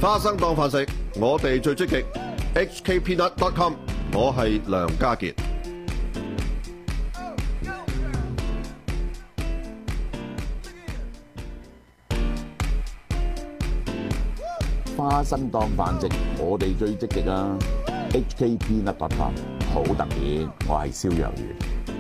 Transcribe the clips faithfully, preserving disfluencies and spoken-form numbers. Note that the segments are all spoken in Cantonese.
花生當飯食，我哋最積極。H K Peanut dot com， 我係梁家傑。 花生當飯食，我哋最積極啊 ！H K Peanut dot com 好特別，我係蕭若元。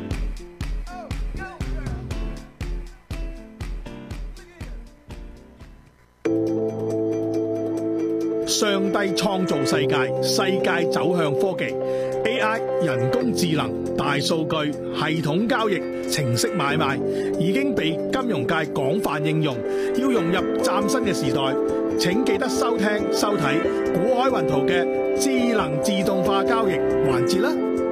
上帝創造世界，世界走向科技 A I、人工智能、大數據、系統交易、程式買賣，已經被金融界廣泛應用。要融入嶄新嘅時代，請記得收聽收睇股海雲圖嘅智能自動化交易環節啦。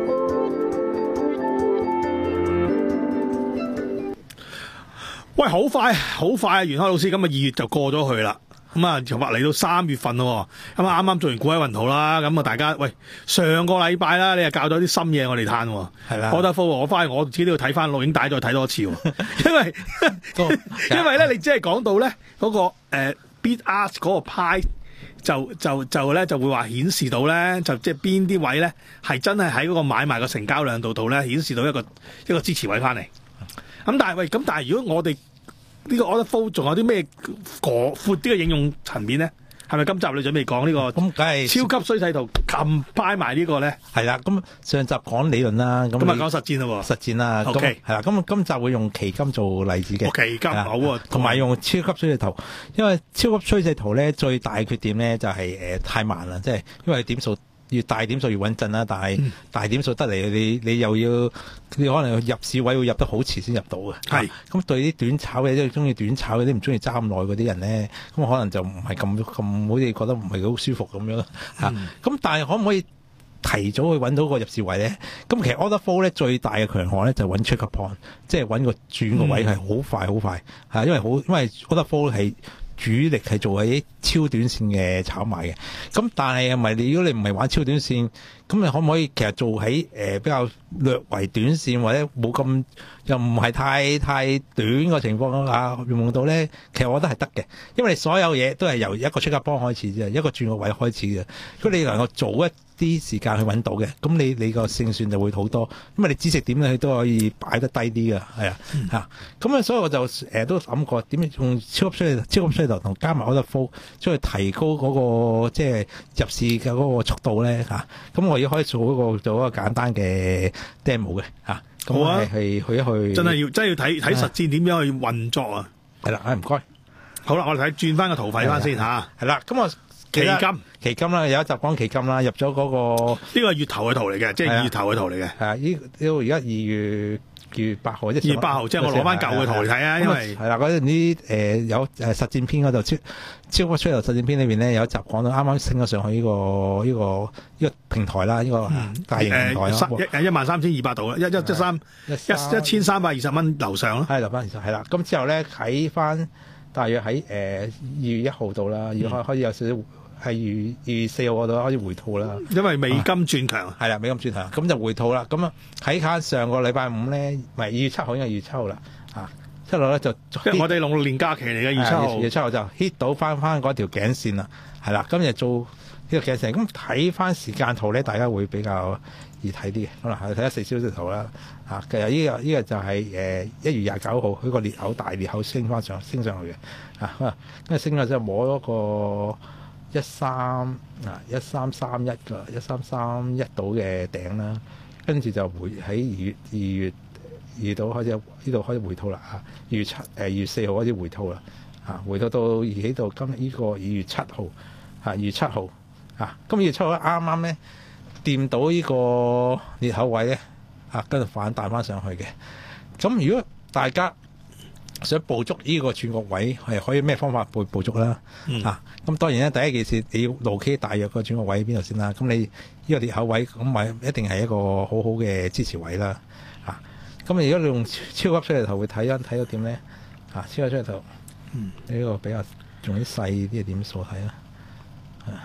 喂，好快好快啊！袁開老師，咁啊二月就過咗去啦。咁啊，就話嚟到三月份咯，咁啊啱啱做完股海雲圖啦，咁啊大家喂上個禮拜啦，你又教咗啲新嘢我哋嘆喎，係啦，我得科我翻去我自己都要睇翻錄影帶再睇多次喎，因為因為咧你只係講到咧嗰、那個誒、呃、bid ask 嗰個派就就就咧就會話顯示到咧就即係邊啲位咧係真係喺嗰個買賣個成交量度度咧顯示到一個一個支持位翻嚟，咁但係喂咁但係如果我哋呢個 order flow 仲有啲咩闊啲嘅應用層面咧？係咪今集你準備講呢個？ 咁梗係超級衰勢圖，combine埋呢個咧？ 係啦，咁上集講理論啦，咁咁啊講實戰咯喎。 實戰啦 ，OK， 係啦，咁今集會用期金做例子嘅。 期金好啊， 同埋用超級趨勢圖，因為超級趨勢圖咧最大嘅缺點咧就係誒太慢啦，即係因為點數。越大點數越穩陣啦，但係大點數得嚟，你你又要你可能入市位會入得好遲先入到嘅。係咁、啊、對啲短炒嘅，即係中意短炒嗰啲唔中意揸咁耐嗰啲人咧，咁可能就唔係咁咁好似覺得唔係好舒服咁樣嚇。咁、嗯啊、但係可唔可以提早去揾到個入市位咧？咁其實 order flow 咧最大嘅強項咧就揾 trigger point，即係揾個轉個位係好快好快嚇，因為好因為 order flow 係。主力係做喺超短線嘅炒賣嘅，咁但係係咪你如果你唔係玩超短線，咁你可唔可以其實做喺誒、呃、比較略為短線或者冇咁又唔係太太短嘅情況下用用到咧？其實我覺得係得嘅，因為你所有嘢都係由一個出價幫開始啫，一個轉個位開始嘅。如果你能夠早一啲時間去揾到嘅，咁你你個勝算就會好多，因為你止蝕點咧，你都可以擺得低啲嘅，係啊嚇。咁、嗯、啊，所以我就誒、呃、都諗過點樣用超級趨勢超級趨勢圖同加埋 order flow，將佢提高嗰、那個即係入市嘅嗰個速度咧嚇。咁、啊、我要可以做一個做一個簡單嘅 demo 嘅嚇。咁我係去一去， 真係要真係要睇睇實戰點樣去運作啊！ 係啦，誒唔該。好啦， 我哋睇轉翻個圖費翻先嚇。 係啦，咁我。期金，期金啦，有一集講期金啦，入咗嗰、那個呢個係月頭嘅圖嚟嘅，即係二月頭嘅圖嚟嘅。 係啊，呢呢個而家二月二月八號， 二月八號，即係我攞翻舊嘅圖嚟睇啊，因為係啦嗰陣啲誒有誒實戰篇嗰度超超級趨勢圖實戰篇裏邊咧有一集講到啱啱升咗上去呢、這個呢、這個呢、這個平台啦，呢、這個大型平台啦， 一、呃、一萬三千二百度啦，一一一三一一千三百二十蚊樓上咯， 係樓翻二十係啦。咁之後咧喺翻大約喺誒二月一號度啦，要開開始有少少。係二二月四號嗰度開始回吐啦， 因為美金轉強， 係啦，美金轉強，咁就回吐啦。咁啊，睇下上個禮拜五咧，唔係二月七號，應該二月七號啦，啊，七號咧就我哋農曆年假期嚟嘅，二月七號， 二月七號就 hit 到翻翻嗰條頸線啦，係啦，今日做呢個頸線，咁睇翻時間圖咧，大家會比較易睇啲嘅，可能係睇下四小時圖啦，啊，其實呢、這個呢、這個就係誒一月廿九號佢個裂口大裂口升翻上升上去嘅，啊，跟住升咗之後摸咗個。一三啊，一三三一個一三三一度嘅頂啦，跟住就回喺二月二月二月度開始呢度開始回吐啦嚇，二月七誒二月四號開始回吐啦嚇，回吐到而喺度今日呢個二月七號嚇，二月七號嚇，咁二月七號啱啱咧掂到呢個裂口位咧嚇，跟住反彈翻上去嘅。咁如果大家想捕捉呢個轉角位係可以咩方法捕捕捉啦？嗯、啊，咁當然咧，第一件事你要路 K 大約個轉角位喺邊度先啦。咁你呢個裂口位咁咪一定係一個好好嘅支持位啦。啊，咁如果你用超級趨勢圖會睇啊，睇到點咧？啊，超級趨勢圖，嗯，呢、這個比較用啲細啲嘅點數睇啦。啊，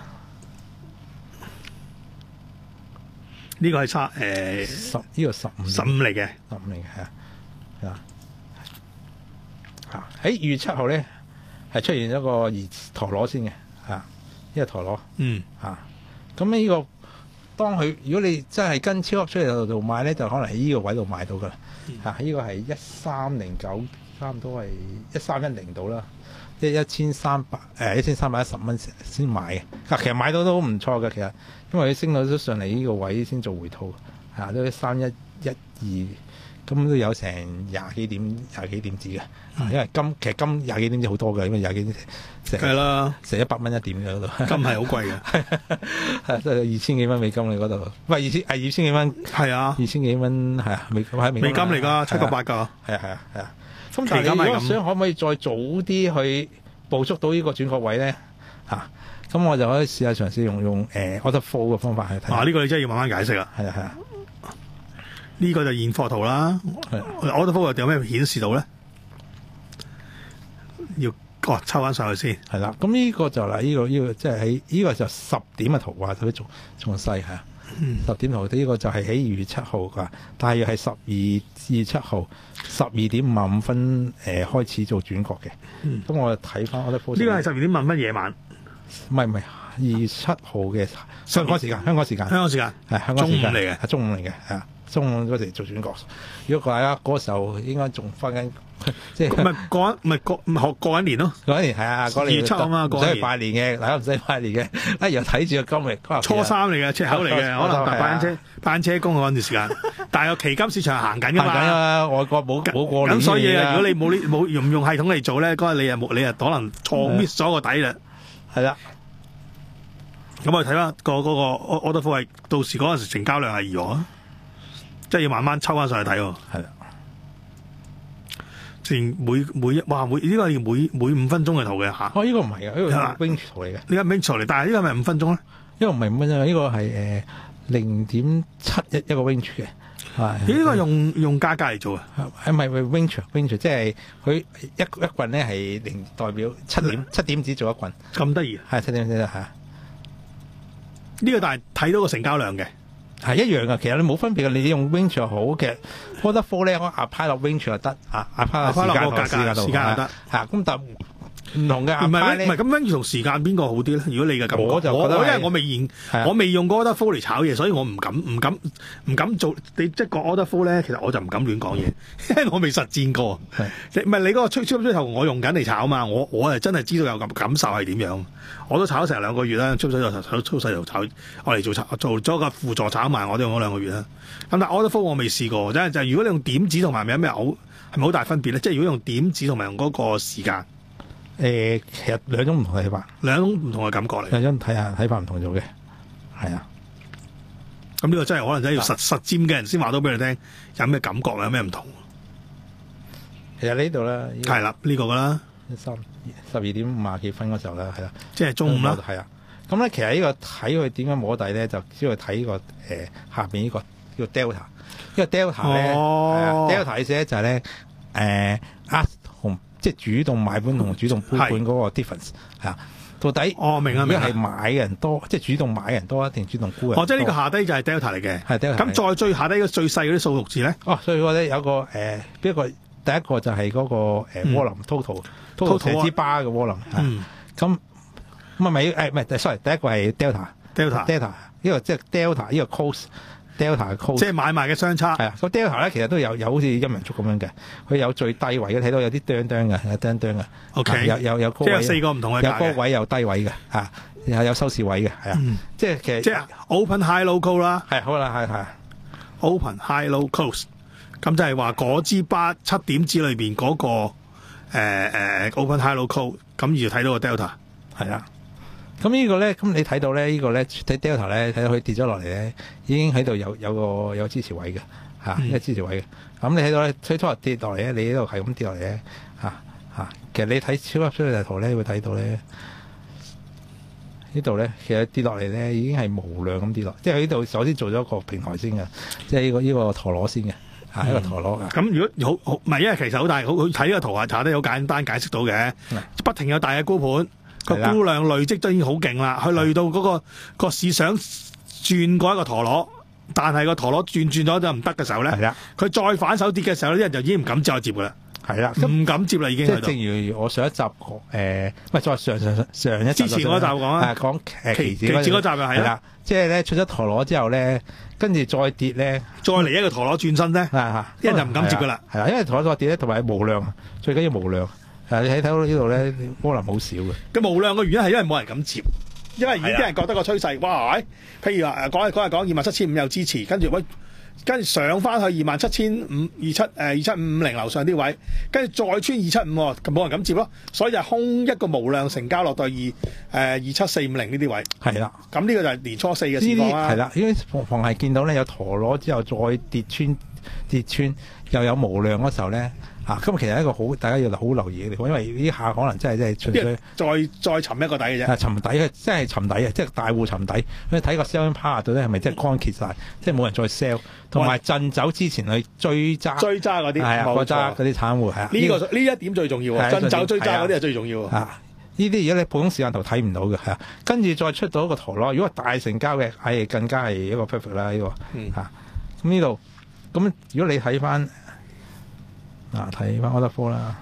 呢個係差誒十呢個十五十五嚟嘅， 十五嚟嘅係啊，係啊。喺二月七號咧，係出現一個二陀螺先嘅，啊，一個陀螺嗯嚇。咁呢個當佢如果你真係跟超級出嚟度買咧，就可能喺呢個位度買到噶啦嚇。呢個係一三零九，差唔多係一三一零度啦，即係一千三百誒一千三百一十蚊先買嘅。嗱，其實買到都唔錯嘅，其實因為佢升到都上嚟呢個位先做回吐嚇，都三一一二。咁都有成廿幾點廿幾點子嘅，因為金其實金廿幾點子好多嘅，因為廿幾點成係啦， 成一百蚊一點嘅嗰度， 金係好貴嘅， 係即係二千幾蚊美金嘅嗰度，喂二千係二千幾蚊， 係啊， 二千幾蚊係啊美喺美美金嚟㗎，七個八㗎， 係啊係啊係啊。咁期金係咁但係如果想可唔可以再早啲去捕捉到呢個轉角位咧嚇？咁我就可以試下嘗試用用誒 order flow 嘅方法去睇。 啊，呢個你真係要慢慢解釋啊。 係啊係啊。 呢個就現貨圖啦，我覺得幅有咩顯示到咧？要哦抽翻上去先， 係啦。咁呢個就嗱，呢、這個呢、這個即係喺呢個就十點嘅圖畫，佢仲仲細係啊。十點圖呢個就係喺二月七號㗎，大約係十二至七號十二點五十五分誒、呃、開始做轉角嘅。咁、嗯、我睇翻我覺得呢個係十二點五分夜晚， 唔係唔係二月七號嘅香港時間，香港時間， 香港時間係香港時間中午嚟嘅， 係中午嚟嘅係啊。中午嗰時做轉角，如果大家嗰個時候應該仲翻緊，即係唔係過一唔係過學過一年咯， 過一年係啊，過年二七啊嘛， 唔使拜年嘅，大家唔使拜年嘅，哎又睇住個金歷， 初三嚟嘅，赤口嚟嘅，可能搭班車班車工嗰段時間，但係個期金市場行緊㗎嘛， 行緊啊，外國冇冇過年， 咁所以如果你冇呢冇用唔用系統嚟做咧，嗰日你又冇你又可能錯 miss 咗個底啦， 係啦。 咁我哋睇翻個嗰個 order flow係到時嗰陣時成交量係如何啊？即係要慢慢抽翻上去睇喎， 係啦。 前每每一哇每呢、這個係每每五分鐘嘅圖嘅嚇。 哦，呢、這個唔係嘅，呢、這個係 range 圖嚟嘅。 呢個 range 圖嚟，但係呢個係咪五分鐘咧？ 呢個唔係五分鐘，呢、這個係誒零點七一一個 range 嘅。係。 呢個用用價格嚟做啊？ 係咪 range range 即係佢一一棍咧係零代表七點七點子做一棍。 咁得意？ 係七點子啦嚇。 呢個但係睇到個成交量嘅。 係一樣嘅，其實你冇分別嘅。你用 range 又好嘅，order flow 咧，我 apply 落 range 又得，啊 apply 落時間同時間度， 時間又得。 係咁，但唔同嘅 apply 咧，唔係咁 range 同時間邊個好啲咧？如果你嘅感覺， 我就覺得我因為我未研，我未用過 order flow 嚟炒嘢，所以我唔敢唔敢唔敢做。你即係個 order flow 咧，其實我就唔敢亂講嘢，因為我未實戰過。唔係你嗰個吹吹吹頭，我用緊嚟炒嘛，我我係真係知道有咁感受係點樣。我都炒咗成兩個月啦，出水就炒，出水就炒，我嚟做炒，做咗個輔助炒埋，我都用咗兩個月啦。咁但係 order flow 我未試過，真係就係如果你用點子同埋有咩好，係咪好大分別咧？即係如果用點子同埋用嗰個時間，誒、 呃，其實兩種唔同睇法， 兩種唔同嘅感覺嚟。 兩種睇下睇法唔同咗嘅，係啊。 咁呢個真係可能真係要實實戰嘅人先話到俾你聽，有咩感覺，有咩唔同。 其實呢度咧， 係啦，呢、這個噶啦。 十十二點五廿幾分嗰時候啦，係啦， 即係中午啦， 係啊。咁咧，其實呢個睇佢點樣摸底咧，就主要睇呢個誒、呃、下邊呢個叫 delta，因為 delta 咧、哦、delta 意思咧就係咧誒 ask 同即係主動買盤同主動沽盤嗰個 difference 係啊。到底哦明啊明啊， 係買嘅人多，即係主動買嘅人多，定主動沽嘅人多？ 哦，即係呢個下低就係 delta 嚟嘅， 係 delta。 咁再最下低嗰最細嗰啲數目字咧？哦， 所以我咧有個誒邊、呃、一個第一個就係嗰、那個誒窩輪 total。total 成支巴嘅窩輪，咁咁啊咪誒唔係，sorry，第一個係 delta，delta，delta 呢個即係 delta 呢個 cost，delta 嘅 cost， 即係買賣嘅相差。 係啊，個 delta 咧其實都有有好似陰陽燭咁樣嘅，佢有最低位嘅，睇到有啲釘釘嘅，有釘釘嘅。 OK， 有有有高位， 即係四個唔同嘅價嘅， 有高位有低位嘅，嚇，有有收市位嘅，係啊，即係其實即係 open high low close 啦， 係好啦，係係 open high low close，咁就係話嗰支巴七點子裏邊嗰個。誒、呃、誒 open high low close， 咁而就睇到個 delta 係啦。咁呢個咧，咁你睇到咧，呢個咧睇 delta 咧，睇到佢跌咗落嚟咧，已經喺度有有個有支持位嘅嚇，一個支持位嘅。咁你睇到咧，推拖跌落嚟咧，你呢度係咁跌落嚟咧嚇嚇。其實你睇超級衰退圖咧，會睇到咧呢度咧，其實跌落嚟咧已經係無量咁跌落，即係喺呢度首先做咗個平台先嘅，即係呢個呢個陀螺先嘅。係、嗯、一個陀螺㗎。咁如果好好唔係，因為其實好大，好好睇呢個圖下查得好簡單解釋到嘅，不停有大嘅沽盤，個沽量累積都已經好勁啦。佢累到嗰、那個個市想轉過一個陀螺，但係個陀螺轉轉咗就唔得嘅時候咧，佢再反手跌嘅時候，啲人就已經唔敢再接㗎啦。 係啦， 唔敢接啦已經即係喺度。 正如我上一集講誒，唔係再上上上一集之前嗰集講啊係講誒期期指嗰期指嗰集又係啦啦，即係咧出咗陀螺之後咧，跟住再跌咧， 再嚟一個陀螺轉身咧， 啊啲人就唔敢接㗎啦。 係啦，因為陀螺再跌咧，同埋無量，最緊要無量。誒，你睇睇到呢度咧，波林好少嘅。 嘅無量嘅原因係因為冇人敢接，因為已經啲人覺得個趨勢，哇！喂譬如話誒講係講係講二萬七千五有支持，跟住喂跟住上翻去二萬七千五二七誒二七五五零樓上啲位，跟住再穿二七五喎，咁冇人敢接咯，所以就空一個無量成交落到二誒二七四五零呢啲位。 係啦， 咁呢個就係年初四嘅呢情況啦。 啲係啦，因為逢逢係見到咧有陀螺之後再跌穿跌穿，又有無量嗰時候咧。啊，咁其實係一個好，大家要好留意嘅地方，因為呢下可能真係真係純粹再再沉一個底嘅啫。 啊，沉底嘅，真係沉底嘅，即係大戶沉底。你睇個 selling power 度咧，係咪真係乾竭晒？即係冇人再 sell，同埋震走之前去追揸追揸嗰啲， 係啊， 冇錯嗰揸嗰啲散戶係啊。 呢個呢一點最重要喎， 係震走追揸係啊嗰啲係最重要喎。 啊，呢啲而家你普通時間圖睇唔到嘅係啊，跟住再出到一個陀螺，如果係大成交嘅，係更加係一個 perfect 啦呢個嗯嚇。咁呢度咁如果你睇翻。嗱，睇翻 order flow 啦，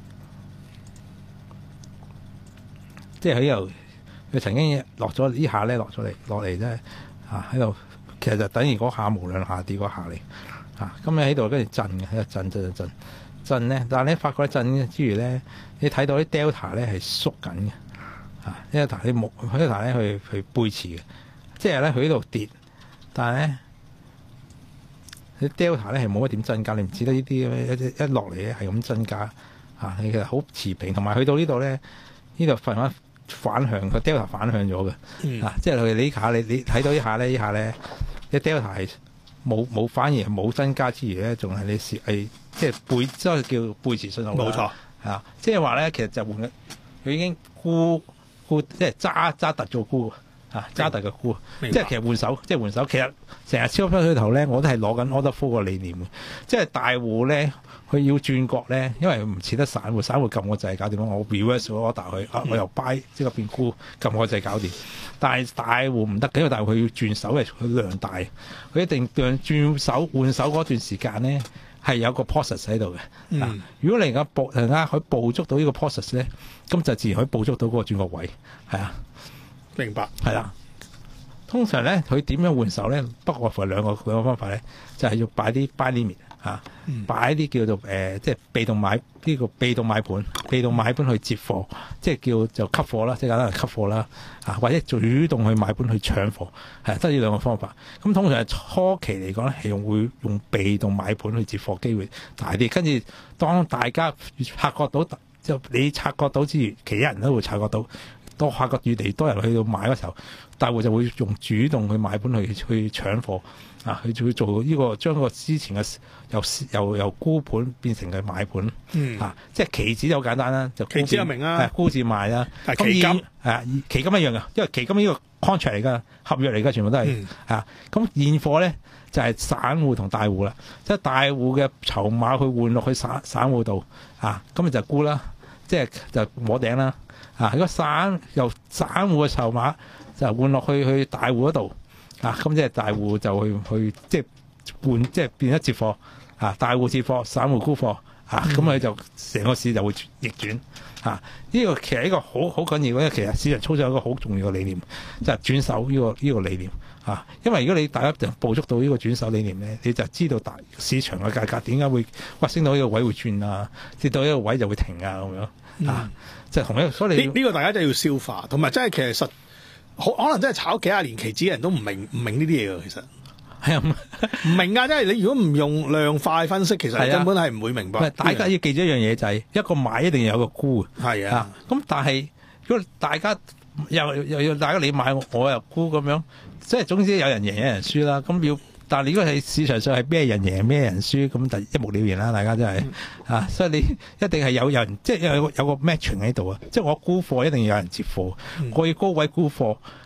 即係喺度，佢曾經落咗呢下咧，落咗嚟，落嚟真係嚇喺度，其實就等於嗰下無量下跌嗰下嚟嚇。咁你喺度跟住震嘅，喺度震震震震咧，但係你發覺震之餘咧，你睇到啲 delta 咧係縮緊嘅嚇，因為 delta 你冇 delta 咧去去背馳嘅，即係咧佢喺度跌，但係咧。你 Delta 咧係冇乜點增加，你唔知得呢啲一一落嚟咧係咁增加嚇，你其實好持平，同埋去到呢度咧，呢度反反反向個 Delta 反向咗嘅嚇，即係佢呢下你你睇到呢下咧，呢下咧，你 Delta 係冇冇反而冇增加之餘咧，仲係你係即係背即係叫背馳信號。 冇錯嚇，即係話咧，其實就換佢已經沽沽即係揸揸突咗沽。啊，揸大嘅沽，即係其實換手，即係換手。其實成日超級推頭咧，我都係攞緊 order flow 個理念嘅。即係大戶咧，佢要轉角咧，因為唔似得散戶，散戶撳個掣搞掂，我 reverse 咗 order 佢，啊我又 buy 即係變沽，撳個掣搞掂。但係大戶唔得嘅，因為大戶佢要轉手嘅，佢量大，佢一定讓轉手換手嗰段時間咧係有個 process 喺度嘅。 嗯、 啊，如果你而家捕而家可以捕捉到呢個 process 咧，咁就自然可以捕捉到嗰個轉角位，係啊。 明白， 係啦。通常咧，佢點樣換手咧？不過係兩個兩個方法咧，就係、是、要擺啲 buy limit 嚇，擺啲叫做誒、呃，即係被動買呢、這個被動買盤，被動買盤去接貨，即係叫就吸貨啦，即係簡單嚟吸貨啦，啊或者主動去買盤去搶貨，係得呢兩個方法。咁通常係初期嚟講咧，係用會用被動買盤去接貨機會大啲。跟住當大家察覺到，就你察覺到之餘，其他人都會察覺到。當發覺越嚟越多人去到買嗰時候，大戶就會用主動去買盤去去搶貨啊，去去做呢、這個將個之前嘅由由由沽盤變成嘅買盤、嗯、啊，即係期指就好簡單啦，就期指就明啦， 係沽字賣啦。 期金係啊，期金一樣嘅，因為期金呢個 contract 嚟㗎，合約嚟㗎，全部都係、嗯、啊。咁現貨咧就係、是、散戶同大戶啦，即係大戶嘅籌碼去換落去散散戶度啊，咁咪就沽啦，即係就摸頂啦。啊！如果散由散戶嘅籌碼就換落去去大戶嗰度，啊咁即係大戶就去去即係換即係變咗接貨，啊大戶接貨，散戶沽貨，啊咁佢就成個市就會逆轉，啊呢、這個其實呢個好好緊要嘅，其實市場操作有一個好重要嘅理念，就係、是、轉手呢、這個呢、這個理念，啊因為如果你大家就捕捉到呢個轉手理念咧，你就知道大市場嘅價格點解會哇升到呢個位會轉啊，跌到呢個位就會停啊咁樣。啊，即係同一個，所以你呢呢個大家真係要消化，同埋真係其實好可能真係炒幾廿年期指嘅人都唔明唔明呢啲嘢㗎，其實係啊， 唔明啊！即係你如果唔用量化分析，其實你根本係唔會明白。 大家要記住一樣嘢就係、是、一個買一定要有個沽， 係啊。 咁、啊、但係如果大家又又要大家你買我又沽咁樣，即係總之有人贏有人輸啦。咁要。但係如果係市場上係咩人贏咩人輸，咁就一目了然啦。大家真係、嗯、啊，所以你一定係有有人即係有有個 matching 喺度啊。即係我沽貨一定要有人接貨，我、嗯、要高位沽貨，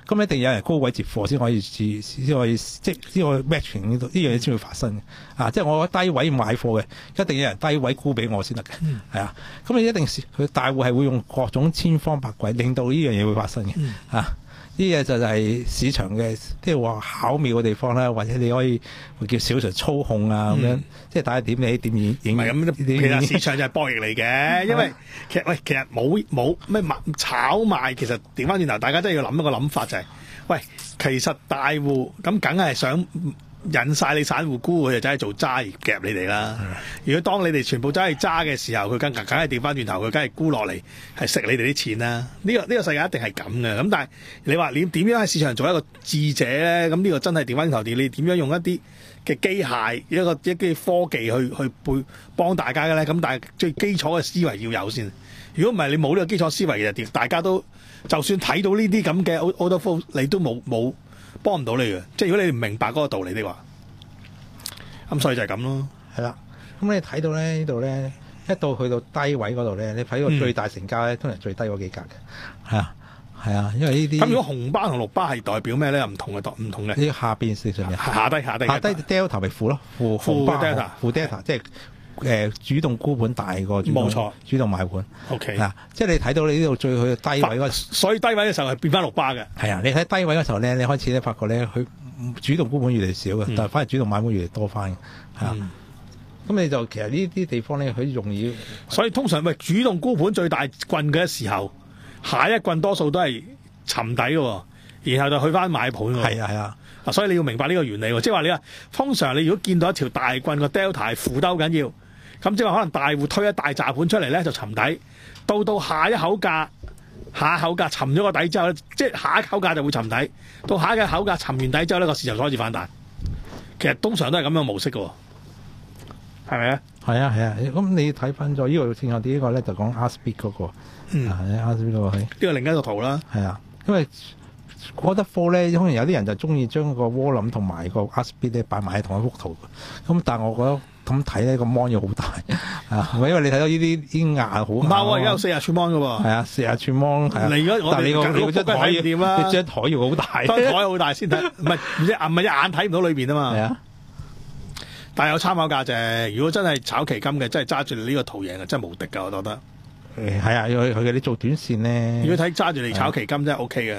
咁一定有人高位接貨先可以先先可以即係先可以 matching 呢度呢樣嘢先會發生嘅。啊，即係我低位買貨嘅，一定有人低位沽俾我先得嘅。係、嗯、啊，咁你一定佢大戶係會用各種千方百計令到呢樣嘢會發生嘅。嗯、啊。呢嘢就係市場嘅，即係話巧妙嘅地方啦，或者你可以會叫小場操控啊咁、嗯、樣，即係大家點你點影影。唔係咁，其實市場就係博弈嚟嘅，因為其實喂，其實冇冇咩炒賣，其實調翻轉頭，大家真係要諗一個諗法就係、是，喂，其實大戶咁梗係想引晒你散戶沽，佢就真係做揸而夾你哋啦。嗯、如果當你哋全部真係揸嘅時候，佢梗梗係調翻轉頭，佢梗係沽落嚟，係食你哋啲錢啦。呢、這個呢、這個世界一定係咁嘅。咁但係你話你點樣喺市場做一個智者咧？咁呢個真係調翻轉頭，你點樣用一啲嘅機械一個一啲科技去去背幫大家嘅咧？咁但係最基礎嘅思維要有先。如果唔係你冇呢個基礎思維，其實大家都就算睇到呢啲咁嘅 order flow，你都冇冇。幫唔到你嘅，即係如果你唔明白嗰個道理的話，咁所以就係咁咯。係啦，咁你睇到咧呢度咧，一到去到低位嗰度咧，你睇個最大成交咧，通常最低嗰幾格嘅。係啊，係啊，因為呢啲。咁如果紅巴同綠巴係代表咩咧？唔同嘅，唔同嘅。呢下邊四上面。下低下低。下低 delta 咪負咯，負負 delta， 負 delta， 即係誒主動沽盤大過主動冇錯，主動買盤。O K。嗱，即係你睇到你呢度最去低位嗰，所以低位嘅時候係變翻綠巴嘅。係啊，你睇低位嘅時候咧，你開始咧發覺咧，佢主動沽盤越嚟越少嘅，嗯、但係反而主動買盤越嚟越多翻嘅。係啊。咁、嗯、你就其實呢啲地方咧，佢容易。所以通常喂主動沽盤最大棍嘅時候，下一棍多數都係沉底嘅，然後就去翻買盤。係啊係啊。嗱，所以你要明白呢個原理喎，即係話你話通常你如果見到一條大棍個 delta 係負兜緊要。咁即係話可能大戶推一大紮盤出嚟咧，就沉底。到到下一口價，下一口價沉咗個底之後咧，即係下一口價就會沉底。到下一個口價沉完底之後呢，個市場開始反彈。其實通常都係咁樣模式嘅，係咪啊？係啊係啊。咁你睇翻咗呢個正後啲呢個咧，就講 Aspit 嗰個，嗯 Aspit 嗰個係呢個另一個圖啦。係啊，因為嗰得貨咧，可能有啲人就中意將個窩輪同埋個 Aspit 咧擺埋喺同一幅圖。咁但係我覺得。咁睇咧個 mon 要好大啊！因為你睇到呢啲啲牙好唔係喎，而家有四十寸 mon 嘅喎。係啊，四十寸 mon 係啊。你而家我哋你張台要點啦？你張台要好大，張台好大先睇，唔係唔係唔係一眼睇唔到裏邊啊嘛。係啊，但係有參考價值。如果真係炒期金嘅，真係揸住你呢個圖形啊，真係無敵㗎！我覺得。誒係啊，佢佢哋做短線咧。如果睇揸住你炒期金真係 OK 嘅。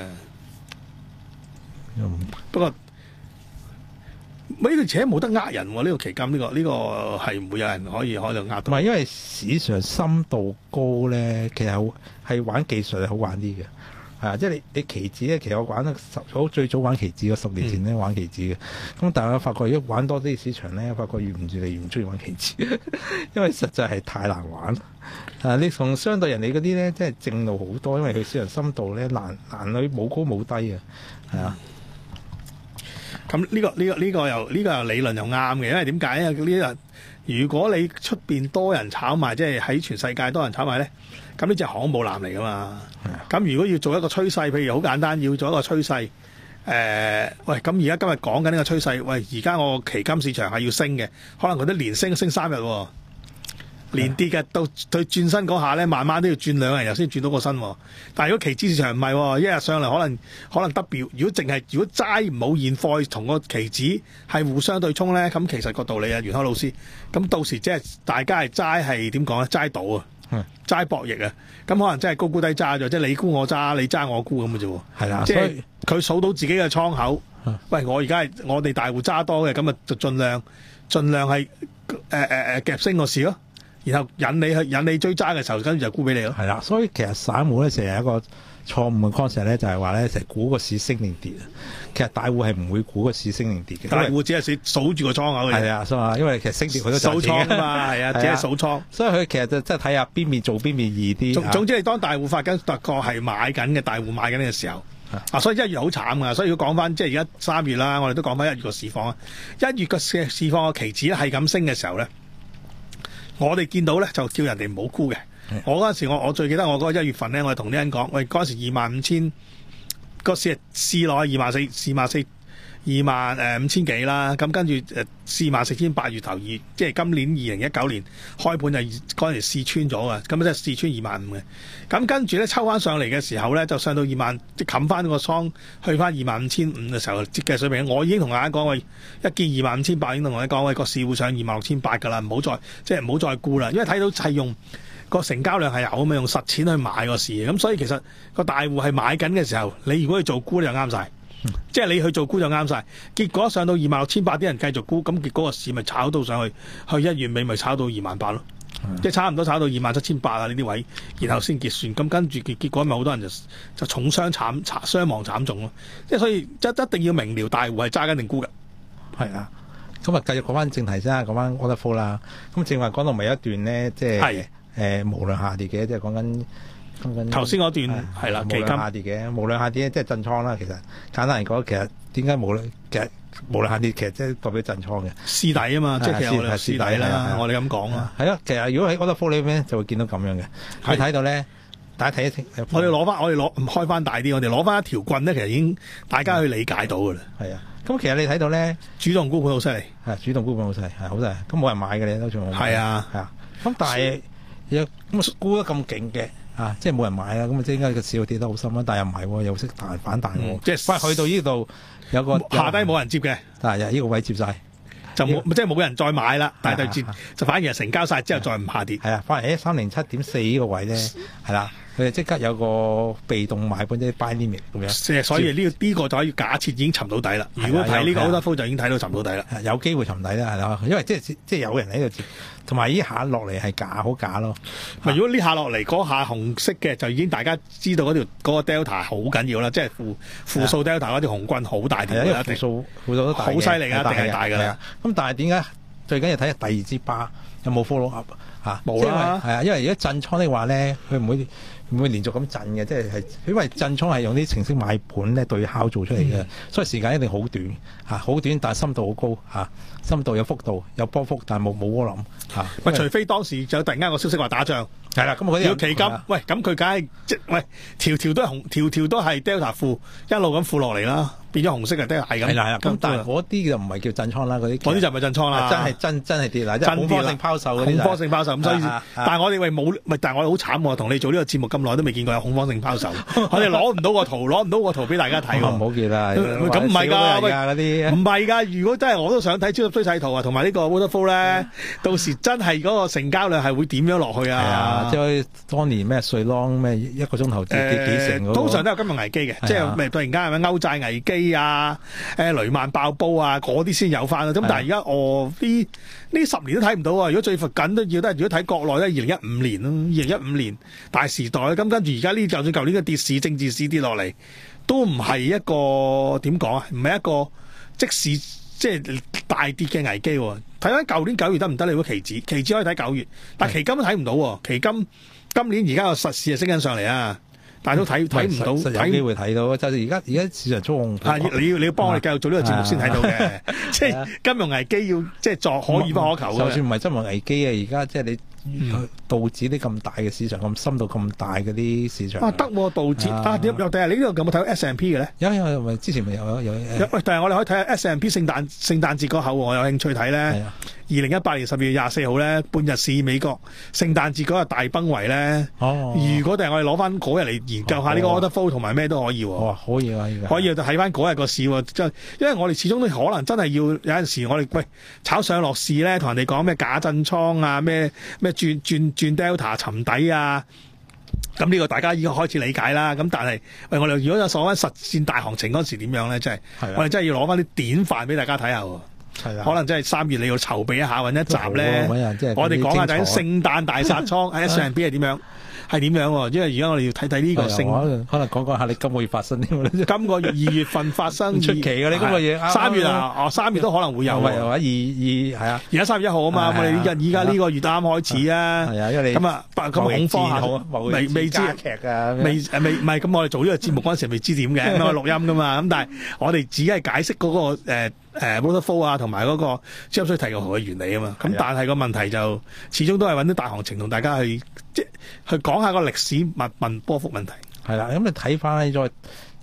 不過。呢條扯冇得呃人喎，呢、這個期金呢、這個呢、這個係唔會有人可以可能呃到。唔係，因為市場深度高咧，其實係玩技術係好玩啲嘅。係啊，即係你你期指咧，其實我玩得十好最早玩期指，十年前咧玩期指嘅。咁、嗯、但係我發覺如果玩多啲市場咧，發覺越唔住你越唔中意玩期指，因為實在係太難玩。啊，你同相對人哋嗰啲咧，即係正路好多，因為佢市場深度咧難難女冇高冇低嘅，係啊。咁呢、這個呢、這個呢、這個又呢、這個又理論又啱嘅，因為點解？因為呢個如果你出邊多人炒賣，即係喺全世界多人炒賣咧，咁呢隻航母艦嚟噶嘛？咁的如果要做一個趨勢，譬如好簡單，要做一個趨勢，誒、呃，喂，咁而家今日講緊呢個趨勢，喂，而家我期金市場係要升嘅，可能佢都連升升三日、哦。連跌嘅到佢轉身嗰下咧，慢慢都要轉兩日又先轉到個身。但係如果期指市場唔係，一日上嚟可能可能 W。如果淨係如果齋冇現貨同個期指係互相對沖咧，咁其實個道理啊，袁開老師，咁到時即係大家係齋係點講咧？齋賭啊，齋博弈啊，咁可能真係高沽低揸咗，即係你沽我揸，你揸我沽咁嘅啫。係啦，即係佢數到自己嘅倉口。喂，我而家係我哋大戶揸多嘅，咁啊就盡量盡量係誒誒誒夾升個市咯。然後引你去引你追揸嘅時候，跟住就沽俾你咯。係啦，所以其實散戶咧成日一個錯誤嘅 concept 咧，就係話咧成日估個市升定跌啊。其實大戶係唔會估個市升定跌嘅。大戶只係數住個倉口嘅。係啊，所以因為其實升跌佢都數倉啊嘛，係啊，只係數倉。所以佢其實就即係睇下邊面做邊面易啲。總總之，你當大戶發緊特個係買緊嘅，大戶買緊嘅時候啊，所以一月好慘噶。所以要講翻，即係而家三月啦，我哋都講翻一月個市況啊。一月個市市況個期指係咁升嘅時候咧。我哋見到咧就叫人哋唔好沽嘅。的我嗰陣時我我最記得我嗰個一月份咧，我係同啲人講，喂，嗰陣時二萬五千個市係試落去二萬四、二萬四、 二萬誒五千幾啦，咁跟住誒四萬四千八月頭二，即係今年二零一九年開盤就嗰陣時試穿咗嘅，咁即係試穿二萬五嘅。咁跟住咧抽翻上嚟嘅時候咧，就上到二萬，即係冚翻個倉，去翻二萬五千五嘅時候，接嘅水平。我已經同大家講，喂，一見二萬五千八已經同大家講，喂，個市會上二萬六千八㗎啦，唔好再即係唔好再沽啦，因為睇到係用個成交量係有啊嘛，用實錢去買個市，咁所以其實個大戶係買緊嘅時候，你如果去做沽你就啱晒。嗯、即係你去做沽就啱晒，結果上到二萬六千八，啲人繼續沽，咁結果個市咪炒到上去，去一月尾咪炒到二萬八咯，即係差唔多炒到二萬七千八啊呢啲位，然後先結算，咁跟住結結果咪好多人就就重傷慘慘傷亡慘重咯，即係所以一一定要明瞭大戶係揸緊定沽嘅。 係啊，咁啊繼續講翻正題先啦，講翻 order flow 啦，咁正話講到尾一段咧，即係誒、呃、無量下跌嘅，即係講緊。 頭先嗰段係啦， 無量下跌嘅，無量下跌即係震倉啦。其實簡單嚟講，其實點解無量其實無量下跌，其實即係代表震倉嘅試底啊嘛，即係其實我哋試底啦。我哋咁講啊， 係咯。其實如果喺 order flow 裏邊就會見到咁樣嘅。你睇到咧，大家睇一睇。 我哋攞翻，我哋攞唔開翻大啲，我哋攞翻一條棍咧，其實已經大家去理解到㗎啦。 係啊，咁其實你睇到咧， 主動沽盤好犀利， 係主動沽盤好犀利，係好犀利。咁冇人買嘅你都仲係啊， 係啊。咁但係有咁沽得咁勁嘅。啊，即係冇人買啦，咁啊，即係應該個市跌得好深啦，但係又唔係喎，又識彈反彈喎， 嗯、即係翻去到呢度有個下低冇人接嘅， 但係呢個位接晒， 就冇、這個、即係冇人再買啦，但係就接、 啊、 就反而係成交晒之後再唔下跌， 係啊，反而喺三零七點四呢個位咧，係啦，佢就即刻有個被動買盤即係 buy limit 咁樣， 所以呢、這個呢、這個就可以假設已經沉到底啦。如果睇呢個 order flow就已經睇到沉到底啦， 有機會沉底啦，係啦，因為即係即係有人喺度接。同埋呢下落嚟係假好假咯， 咪、啊、如果呢下落嚟嗰下紅色嘅就已經大家知道嗰條嗰、嗰個 delta 好緊要啦，即係負負數 delta 嗰條紅棍好大條啦， 負數負數都大， 好犀利㗎，一定係大㗎啦。 咁但係點解最緊要睇下第二支巴有冇 follow up 嚇？ 冇啦， 係啊，因為如果震倉的話咧，佢唔會唔會連續咁震嘅，即係係因為震倉係用啲程式買盤咧對敲做出嚟嘅，嗯、所以時間一定好短嚇，好短但係深度好高嚇，深度有幅度有波幅，但係冇冇窩冧嚇。喂， 除非當時就突然間個消息話打仗， 係啦，咁嗰啲要期金，喂，咁佢梗係即喂條條都係紅，條條都係 Delta 負，一路咁負落嚟啦，變咗紅色嘅 Delta 係咁。係啦， 咁但係嗰啲就唔係叫震倉啦，嗰啲嗰啲就唔係震倉啦， 真係真真係跌啦，即係恐慌性拋售嗰啲， 恐慌性拋售咁，所以但係我哋喂冇，但係我哋好慘喎，同你做呢個節目咁耐都未見過有恐慌性拋售，我哋攞唔到個圖，攞唔到個圖俾大家睇喎。 唔好叫啦， 咁唔係㗎，喂， 嗰啲唔係㗎。如果真係我都想睇超級趨勢圖啊，同埋呢個 order flow 咧，到時真係嗰個成交量係會點樣落去啊？ 即係當年咩瑞郎咩一個鐘頭跌跌幾成嗰個， 通常都有金融危機嘅，即係咪突然間係咪歐債危機啊？誒雷曼爆煲啊，嗰啲先有翻。咁但係而家哦呢呢十年都睇唔到啊！如果最近都要都係如果睇國內咧，二零一五年咯，二零一五年大時代。咁跟住而家呢，就算舊年嘅跌市、政治市跌落嚟，都唔係一個點講啊？唔係一個即時即係大跌嘅危機。睇翻舊年九月得唔得？你如果期指，期指可以睇九月，但係期金都睇唔到。期金今年而家個實市係升緊上嚟啊！但係都睇睇唔到， 有機會睇到。就係而家而家市場操控。 啊！你要你要幫我哋繼續做呢個節目先睇到嘅，即係金融危機要即係作可遇不可求。 就算唔係金融危機啊，而家即係你。嗯、導致啲咁大嘅市場，咁深度咁大嗰啲市場啊，得喎！導致啊，點又第日你呢度有冇睇到 S and P 嘅咧？ 有有咪之前咪有有有。 喂，但係我哋可以睇下 S and P 聖誕聖誕節嗰後，我有興趣睇咧。二零一八年十二月廿四號咧，半日市美國聖誕節嗰日大崩圍咧。哦。如果第日我哋攞翻嗰日嚟研究下呢個 order flow 同埋咩都可以喎。哇、哦，可以啊！可以就睇翻嗰日個市喎，即係因為我哋始終都可能真係要有陣時我哋喂炒上落市咧，同人哋講咩假震倉啊，咩咩轉轉轉 Delta 沉底啊，咁呢個大家已經開始理解啦。咁但係喂，我哋如果有所謂實戰大行情嗰時點樣咧，即係我哋真係要攞翻啲典範俾大家睇下喎。係啊，可能真係三月你要籌備一下，揾一集咧，我哋講下究竟聖誕大殺倉 S and P 係點樣？係點樣喎？因為而家我哋要睇睇呢個聖， 可能講講下你今個月發生啲咩？ 今個月二月份發生出奇嘅，你今個月三月啊，哦三月都可能會有喎。 二二係啊， 而家三月一號啊嘛，我哋依家呢個月啱開始啊。係啊，因為你咁啊，咁恐慌下，未未知劇啊， 未誒未唔係咁，我哋做呢個節目嗰陣時未知點嘅，我錄音噶嘛。咁但係我哋只係解釋嗰個誒誒 order flow 啊，同埋嗰個超級提個圖嘅原理啊嘛。咁但係個問題就始終都係揾啲大行情同大家去即係去講下個歷史物問波幅問題。 係啦，咁你睇翻咧再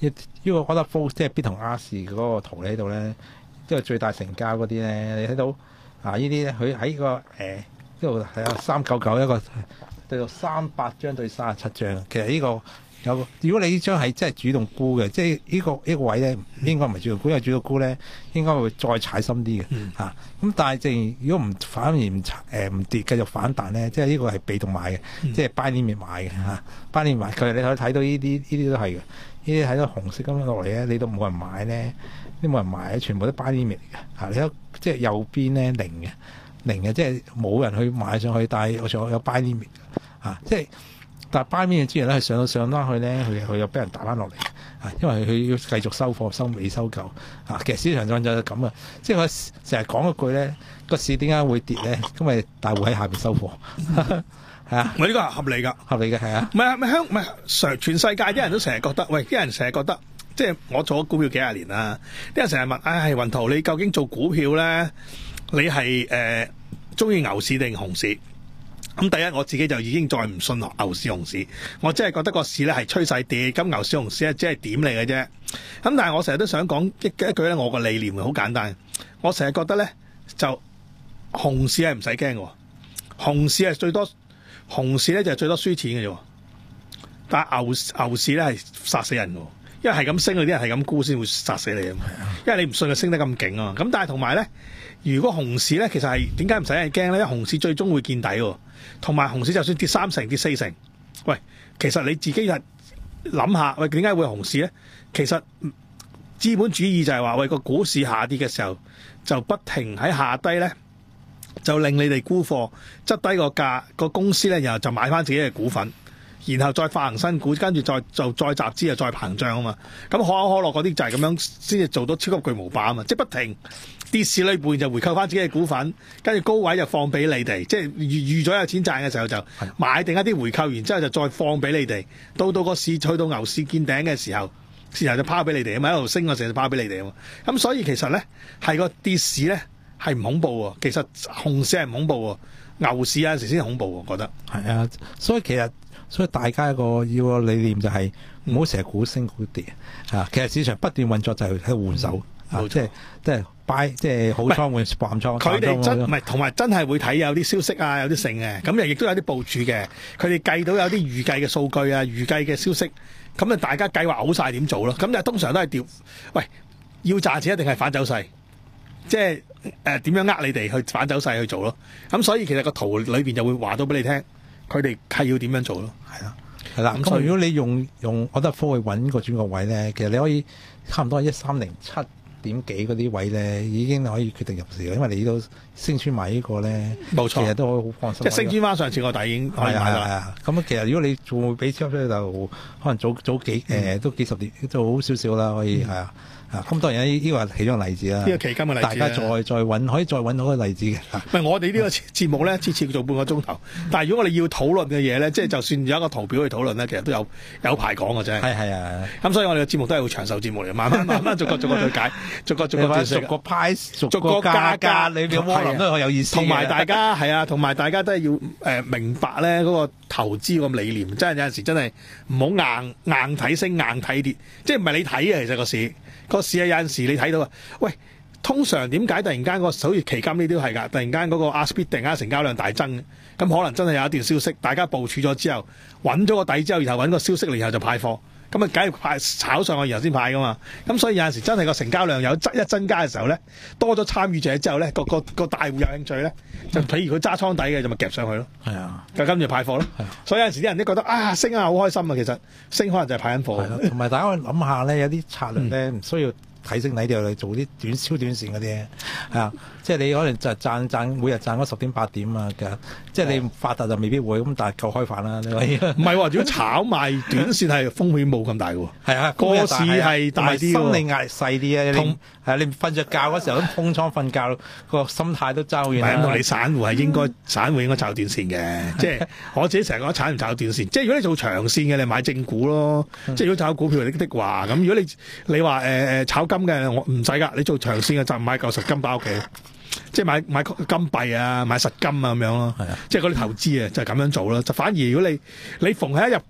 呢個我覺得 Fox 即係必同亞視嗰個圖喺度咧，即係最大成交嗰啲咧，你睇到啊呢啲咧，佢喺個誒呢度係有三九九一個對到三百張對三十七張，其實呢、這個。有，如果你呢張係真係主動沽嘅，即係呢個呢、這個位咧，應該唔係主動沽，因為主動沽咧應該會再踩深啲嘅嚇。咁、嗯啊、但係正如果唔反而唔誒唔跌，繼續反彈咧，即係呢個係被動買嘅，嗯、即係 buy limit 買嘅嚇。buy limit 買佢，你可以睇到呢啲呢啲都係嘅。呢啲睇到紅色咁樣落嚟咧，你都冇人買咧，都冇人買，全部都 buy limit 嚟嘅嚇。你睇即係右邊咧零嘅零嘅，即係冇人去買上去，但係我仲有 buy limit 嚇，即係。但係 buy limit之前咧，係上到上翻去咧，佢佢又俾人打翻落嚟啊！因為佢要繼續收貨、收尾、收夠啊！其實市場上就係咁啊，即係我成日講一句咧，個市點解會跌咧？因為大戶喺下邊收貨，係啊！ 我呢個係合理㗎， 合理嘅係啊！ 唔係唔係香唔係全全世界啲人都成日覺得，喂啲人成日覺得，即係我做咗股票幾廿年啦，啲人成日問，唉，雲圖你究竟做股票咧？你係誒中意牛市定熊市？咁第一我自己就已經再唔信牛市熊市，我真係覺得個市咧係趨勢跌，咁牛市熊市咧只係點嚟嘅啫。咁但係我成日都想講一一句咧，我個理念好簡單，我成日覺得咧就熊市係唔使驚嘅，熊市係最多熊市咧就係最多輸錢嘅啫。但係牛牛市咧係殺死人嘅，因為係咁升嗰啲人係咁沽先會殺死你啊嘛。因為你唔信佢升得咁勁啊嘛。咁但係同埋咧，如果熊市咧其實係點解唔使人驚咧？因為熊市最終會見底喎。同埋熊市就算跌三成跌四成，喂，其實你自己就諗下，喂，點解會熊市咧？其實資本主義就係話，喂，個股市下跌嘅時候，就不停喺下低咧，就令你哋沽貨，執低個價，個公司咧，然後就買翻自己嘅股份，然後再發行新股，跟住再就再集資又再膨脹啊嘛。咁可口可樂嗰啲就係咁樣先至做到超級巨無霸啊嘛，即係不停。跌市裏邊就回購翻自己嘅股份，跟住高位就放俾你哋，即係預預咗有錢賺嘅時候就買定一啲回購，然之後就再放俾你哋。到到個市去到牛市見頂嘅時候，然後就拋俾你哋啊嘛，一路升嘅時候就拋俾你哋啊嘛。咁所以其實咧係個跌市咧係唔恐怖喎，其實熊市係唔恐怖喎，牛市有陣時先恐怖喎，我覺得係啊。所以其實所以大家一個要個理念就係唔好成日估升估跌啊。其實市場不斷運作就係喺度換手。 嗯啊、即係即係 buy 即係好倉換淡倉， 佢哋真唔係同埋真係會睇有啲消息啊，有啲剩嘅，咁又亦都有啲部署嘅。佢哋計到有啲預計嘅數據啊，預計嘅消息，咁啊大家計劃好晒點做咯。咁就通常都係調，喂，要賺錢一定係反走勢，即係誒點樣呃你哋去反走勢去做咯。咁所以其實個圖裏邊就會話到俾你聽，佢哋係要點樣做咯。係啦， 係啦。咁如果你用用我覺得科去揾個轉角位咧，其實你可以差唔多係一三零七點幾嗰啲位咧，已經可以決定入市嘅，因為你都升穿埋呢個咧， 冇錯， 其實都可以好放心。 即係升穿翻上次個底已經可以買啦。 咁其實如果你仲會俾超咧，就可能早早幾誒、嗯呃、都幾十年都好少少啦，可以係、嗯、啊。咁當然呢呢個係其中個例子啦。呢個期金嘅例子， 大家再再揾可以再揾到個例子嘅。 唔係我哋呢個節目咧，次次做半個鐘頭。但係如果我哋要討論嘅嘢咧，即係就算有一個圖表去討論咧，其實都有有排講嘅啫。 係係啊。咁所以我哋嘅節目都係會長壽節目嚟，慢慢慢慢逐個逐個去解，逐個逐個逐個派逐個價格裏邊窩輪都好有意思。 同埋大家係啊，同埋大家都係要誒、呃、明白咧嗰個投資個理念，真係有陣時真係唔好硬硬睇升硬睇跌，即係唔係你睇嘅其實個市。個市啊，有陣時你睇到啊，喂，通常點解突然間個好似期金呢啲都係㗎？突然間嗰個 ask bid 突然間成交量大增，咁可能真係有一段消息，大家部署咗之後，揾咗個底之後，然後揾個消息嚟，然後就派貨，咁啊，梗係派炒上去，然後先派㗎嘛。咁所以有陣時真係個成交量有一增加嘅時候咧，多咗參與者之後咧，個個個大戶有興趣咧，就譬如佢揸倉底嘅，就咪夾上去咯。係啊，就跟住派貨咯。係啊，所以有陣時啲人都覺得啊，升啊好開心啊，其實升可能就係派緊貨。 同埋大家可以諗下咧，有啲策略咧唔需要睇升睇跌，做啲短超短線嗰啲係啊，即係你可能就賺賺每日賺嗰十點八點啊嘅，即係你發達就未必會咁，但係夠開飯啦。你可以唔係喎？如果炒賣短線係風險冇咁大嘅喎， 係啊， 個市係大啲， 心理壓力細啲啊。同係你瞓着覺嗰時候咁空倉瞓覺，個心態都爭好遠啦。 唔係，你散戶係應該散戶應該炒短線嘅，即係我自己成日講炒唔炒短線。即係如果你做長線嘅，你買正股咯。即係如果炒股票的的話，咁如果你你話誒誒炒金嘅，我唔使噶。你做長線嘅就買嚿實金擺屋企，即係買買金幣啊，買實金啊咁樣咯。係啊，即係嗰啲投資啊，就係咁樣做咯。就反而如果你你逢喺一入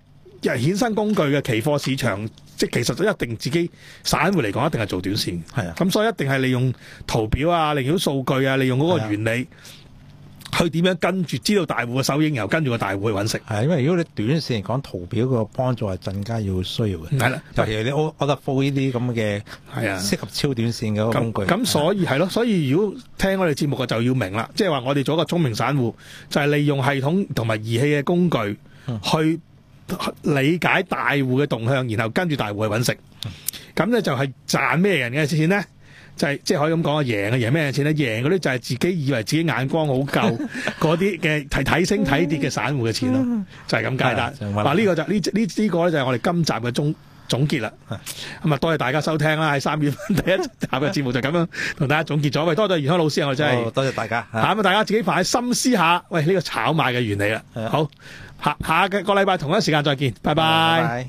衍生工具嘅期貨市場，即係其實都一定自己散戶嚟講，一定係做短線。 係啊， 咁所以一定係利用圖表啊，利用數據啊，利用嗰個原理。去點樣跟住知道大戶嘅手影，然後跟住個大戶去揾食。 係，因為如果你短線嚟講，圖表個幫助係更加要需要嘅。 係啦， 尤其你 order flow 呢啲咁嘅係啊， 適合超短線嘅工具。 咁所以係咯，所以如果聽我哋節目嘅就要明啦，即係話我哋做一個聰明散戶，就係、是、利用系統同埋儀器嘅工具去理解大戶嘅動向，然後跟住大戶去揾食。咁咧就係賺咩人嘅錢咧？就係即係可以咁講啊，贏嘅贏咩錢咧？贏嗰啲就係自己以為自己眼光好夠嗰啲嘅睇睇升睇跌嘅散戶嘅錢咯，就係咁簡單。嗱呢個就呢呢呢個咧就係我哋今集嘅總總結啦。咁啊多謝大家收聽啦，喺三月份第一集嘅節目就咁樣同大家總結咗。喂，多謝元康老師啊，我真係多謝大家。 咁啊，大家自己快心思下，喂呢個炒賣嘅原理啦。好，下下個禮拜同一時間再見，拜拜。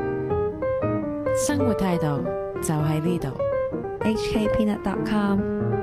生活態度就喺呢度。 H K Peanut dot com